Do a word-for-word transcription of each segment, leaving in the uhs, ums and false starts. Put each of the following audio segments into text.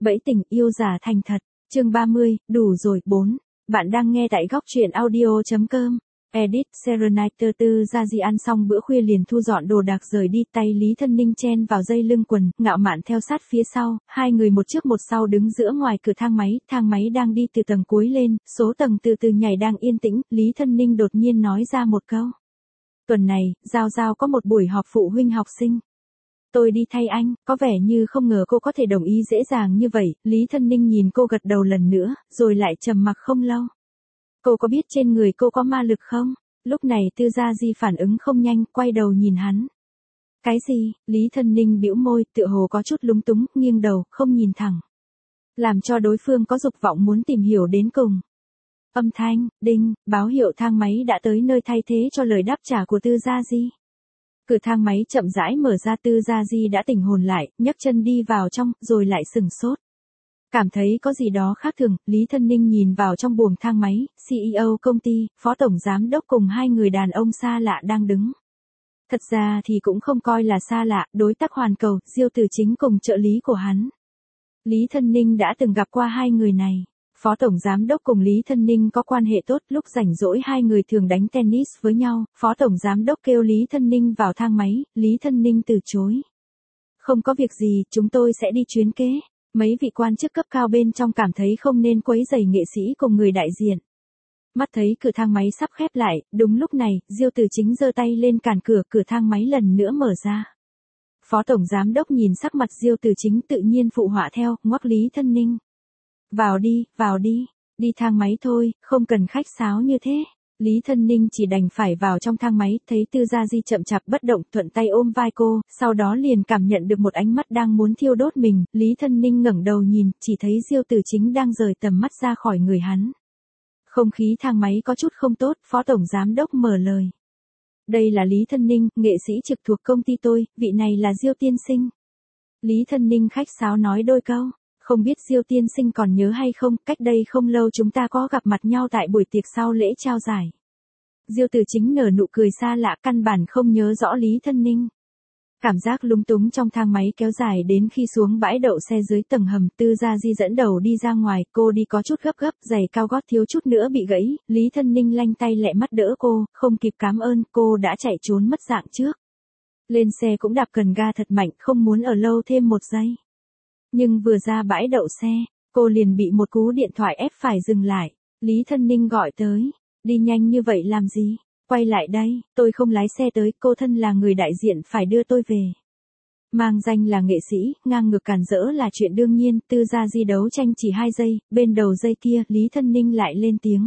Bẫy tình yêu giả thành thật, chương ba mươi, đủ rồi, bốn. Bạn đang nghe tại góc truyện audio.com. Edit, Sereniter Tư Gia Di ăn xong bữa khuya liền thu dọn đồ đạc rời đi, tay Lý Thân Ninh chen vào dây lưng quần, Ngạo Mạn theo sát phía sau, hai người một trước một sau đứng giữa ngoài cửa thang máy, thang máy đang đi từ tầng cuối lên, số tầng từ từ nhảy đang yên tĩnh, Lý Thân Ninh đột nhiên nói ra một câu. Tuần này, Giao Giao có một buổi họp phụ huynh học sinh. Tôi đi thay anh, có vẻ như không ngờ cô có thể đồng ý dễ dàng như vậy, Lý Thân Ninh nhìn cô gật đầu lần nữa, rồi lại trầm mặc không lâu. Cô có biết trên người cô có ma lực không? Lúc này Tư Gia Di phản ứng không nhanh, quay đầu nhìn hắn. Cái gì? Lý Thân Ninh bĩu môi, tựa hồ có chút lúng túng, nghiêng đầu, không nhìn thẳng. Làm cho đối phương có dục vọng muốn tìm hiểu đến cùng. Âm thanh, đinh, báo hiệu thang máy đã tới nơi thay thế cho lời đáp trả của Tư Gia Di. Cửa thang máy chậm rãi mở ra, Tư Gia Di đã tỉnh hồn lại, nhấc chân đi vào trong, rồi lại sừng sốt. Cảm thấy có gì đó khác thường, Lý Thân Ninh nhìn vào trong buồng thang máy, xê e ô công ty, phó tổng giám đốc cùng hai người đàn ông xa lạ đang đứng. Thật ra thì cũng không coi là xa lạ, đối tác hoàn cầu, Diêu Tử Chính cùng trợ lý của hắn. Lý Thân Ninh đã từng gặp qua hai người này. Phó tổng giám đốc cùng Lý Thân Ninh có quan hệ tốt, lúc rảnh rỗi hai người thường đánh tennis với nhau, phó tổng giám đốc kêu Lý Thân Ninh vào thang máy, Lý Thân Ninh từ chối. Không có việc gì, chúng tôi sẽ đi chuyến kế. Mấy vị quan chức cấp cao bên trong cảm thấy không nên quấy rầy nghệ sĩ cùng người đại diện. Mắt thấy cửa thang máy sắp khép lại, đúng lúc này, Diêu Tử Chính giơ tay lên cản cửa, cửa thang máy lần nữa mở ra. Phó tổng giám đốc nhìn sắc mặt Diêu Tử Chính tự nhiên phụ họa theo, ngoắc Lý Thân Ninh. Vào đi, vào đi, đi thang máy thôi, không cần khách sáo như thế. Lý Thân Ninh chỉ đành phải vào trong thang máy, thấy Tư Gia Di chậm chạp bất động, thuận tay ôm vai cô, sau đó liền cảm nhận được một ánh mắt đang muốn thiêu đốt mình, Lý Thân Ninh ngẩng đầu nhìn, chỉ thấy Diêu Tử Chính đang rời tầm mắt ra khỏi người hắn. Không khí thang máy có chút không tốt, phó tổng giám đốc mở lời. Đây là Lý Thân Ninh, nghệ sĩ trực thuộc công ty tôi, vị này là Diêu tiên sinh. Lý Thân Ninh khách sáo nói đôi câu. Không biết Diêu tiên sinh còn nhớ hay không, cách đây không lâu chúng ta có gặp mặt nhau tại buổi tiệc sau lễ trao giải. Diêu Tử Chính nở nụ cười xa lạ, căn bản không nhớ rõ Lý Thân Ninh. Cảm giác lúng túng trong thang máy kéo dài đến khi xuống bãi đậu xe dưới tầng hầm, Tư Gia Di dẫn đầu đi ra ngoài, cô đi có chút gấp gấp, giày cao gót thiếu chút nữa bị gãy, Lý Thân Ninh lanh tay lẹ mắt đỡ cô, không kịp cảm ơn, cô đã chạy trốn mất dạng trước. Lên xe cũng đạp cần ga thật mạnh, không muốn ở lâu thêm một giây. Nhưng vừa ra bãi đậu xe, cô liền bị một cú điện thoại ép phải dừng lại. Lý Thân Ninh gọi tới. Đi nhanh như vậy làm gì? Quay lại đây, tôi không lái xe tới, cô thân là người đại diện phải đưa tôi về. Mang danh là nghệ sĩ, ngang ngược cản rỡ là chuyện đương nhiên, Tư Gia Di đấu tranh chỉ hai giây, bên đầu dây kia, Lý Thân Ninh lại lên tiếng.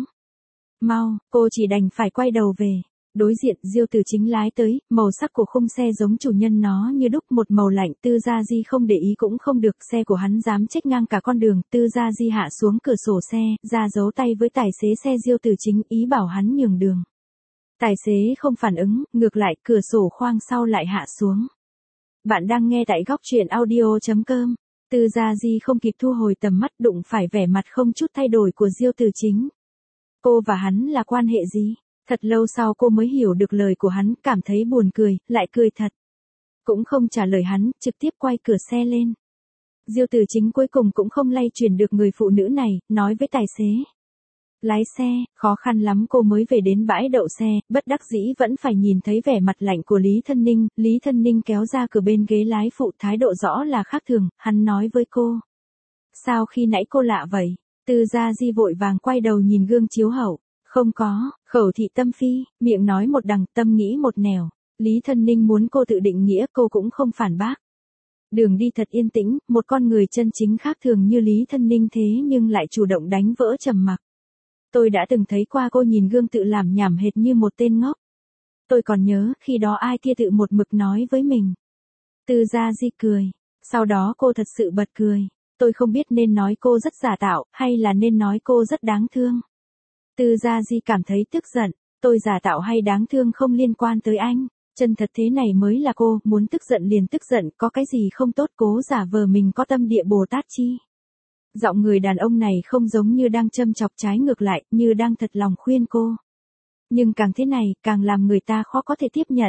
Mau, cô chỉ đành phải quay đầu về. Đối diện, Diêu Tử Chính lái tới, màu sắc của khung xe giống chủ nhân nó như đúc, một màu lạnh, Tư Gia Di không để ý cũng không được, xe của hắn dám chết ngang cả con đường, Tư Gia Di hạ xuống cửa sổ xe, ra giấu tay với tài xế xe Diêu Tử Chính, ý bảo hắn nhường đường. Tài xế không phản ứng, ngược lại, cửa sổ khoang sau lại hạ xuống. Bạn đang nghe tại góc truyện audio.com. Tư Gia Di không kịp thu hồi tầm mắt, đụng phải vẻ mặt không chút thay đổi của Diêu Tử Chính. Cô và hắn là quan hệ gì? Thật lâu sau cô mới hiểu được lời của hắn, cảm thấy buồn cười, lại cười thật. Cũng không trả lời hắn, trực tiếp quay cửa xe lên. Diêu Tử Chính cuối cùng cũng không lay chuyển được người phụ nữ này, nói với tài xế. Lái xe, khó khăn lắm cô mới về đến bãi đậu xe, bất đắc dĩ vẫn phải nhìn thấy vẻ mặt lạnh của Lý Thân Ninh. Lý Thân Ninh kéo ra cửa bên ghế lái phụ, thái độ rõ là khác thường, hắn nói với cô. Sao khi nãy cô lạ vậy? Tư Gia Di vội vàng quay đầu nhìn gương chiếu hậu. Không có, khẩu thị tâm phi, miệng nói một đằng, tâm nghĩ một nẻo. Lý Thân Ninh muốn cô tự định nghĩa, cô cũng không phản bác. Đường đi thật yên tĩnh, một con người chân chính khác thường như Lý Thân Ninh thế nhưng lại chủ động đánh vỡ trầm mặc. Tôi đã từng thấy qua cô nhìn gương tự làm nhảm hệt như một tên ngốc. Tôi còn nhớ, khi đó ai kia tự một mực nói với mình. Tư Gia Di cười, sau đó cô thật sự bật cười. Tôi không biết nên nói cô rất giả tạo, hay là nên nói cô rất đáng thương. Tư Gia Di cảm thấy tức giận, tôi giả tạo hay đáng thương không liên quan tới anh, chân thật thế này mới là cô, muốn tức giận liền tức giận, có cái gì không tốt cố giả vờ mình có tâm địa Bồ Tát chi. Giọng người đàn ông này không giống như đang châm chọc, trái ngược lại, như đang thật lòng khuyên cô. Nhưng càng thế này, càng làm người ta khó có thể tiếp nhận.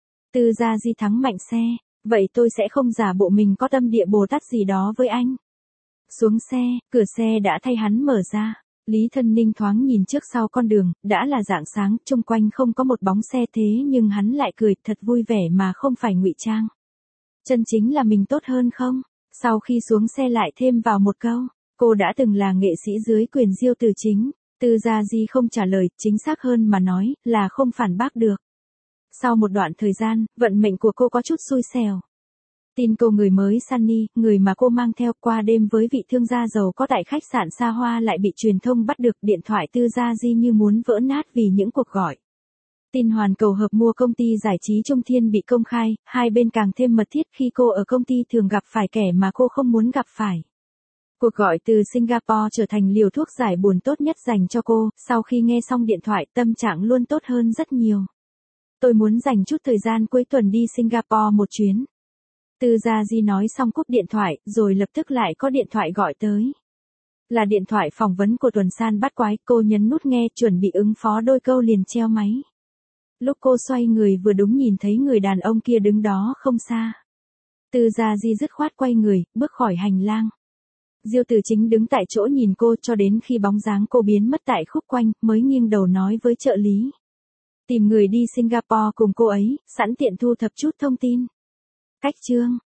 Tư Gia Di thắng mạnh xe, vậy tôi sẽ không giả bộ mình có tâm địa Bồ Tát gì đó với anh. Xuống xe, cửa xe đã thay hắn mở ra. Lý Thân Ninh thoáng nhìn trước sau con đường, đã là rạng sáng, chung quanh không có một bóng xe thế nhưng hắn lại cười thật vui vẻ mà không phải ngụy trang. Chân chính là mình tốt hơn không? Sau khi xuống xe lại thêm vào một câu, cô đã từng là nghệ sĩ dưới quyền Diêu Từ Chính. Tư Gia Di không trả lời, chính xác hơn mà nói, là không phản bác được. Sau một đoạn thời gian, vận mệnh của cô có chút xui xẻo. Tin cô người mới Sunny, người mà cô mang theo qua đêm với vị thương gia giàu có tại khách sạn xa hoa lại bị truyền thông bắt được, điện thoại Tư Gia Di như muốn vỡ nát vì những cuộc gọi. Tin hoàn cầu hợp mua công ty giải trí Trung Thiên bị công khai, hai bên càng thêm mật thiết khi cô ở công ty thường gặp phải kẻ mà cô không muốn gặp phải. Cuộc gọi từ Singapore trở thành liều thuốc giải buồn tốt nhất dành cho cô, sau khi nghe xong điện thoại tâm trạng luôn tốt hơn rất nhiều. Tôi muốn dành chút thời gian cuối tuần đi Singapore một chuyến. Tư Gia Di nói xong cúp điện thoại, rồi lập tức lại có điện thoại gọi tới. Là điện thoại phỏng vấn của Tuần San Bắt Quái, cô nhấn nút nghe chuẩn bị ứng phó đôi câu liền treo máy. Lúc cô xoay người vừa đúng nhìn thấy người đàn ông kia đứng đó không xa. Tư Gia Di dứt khoát quay người, bước khỏi hành lang. Diêu Từ Chính đứng tại chỗ nhìn cô cho đến khi bóng dáng cô biến mất tại khúc quanh, mới nghiêng đầu nói với trợ lý. Tìm người đi Singapore cùng cô ấy, sẵn tiện thu thập chút thông tin. Cách chương